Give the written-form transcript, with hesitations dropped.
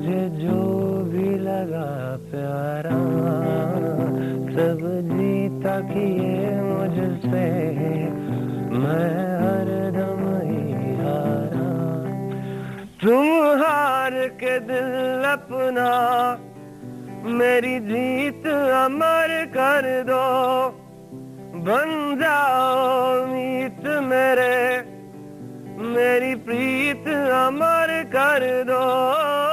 मुझे जो भी लगा प्यारा, सब जीता किए मुझसे, मैं हरदम ही हारा। तुम हार के दिल अपना मेरी जीत अमर कर दो, बन जाओ मीत मेरे, मेरी प्रीत अमर कर दो।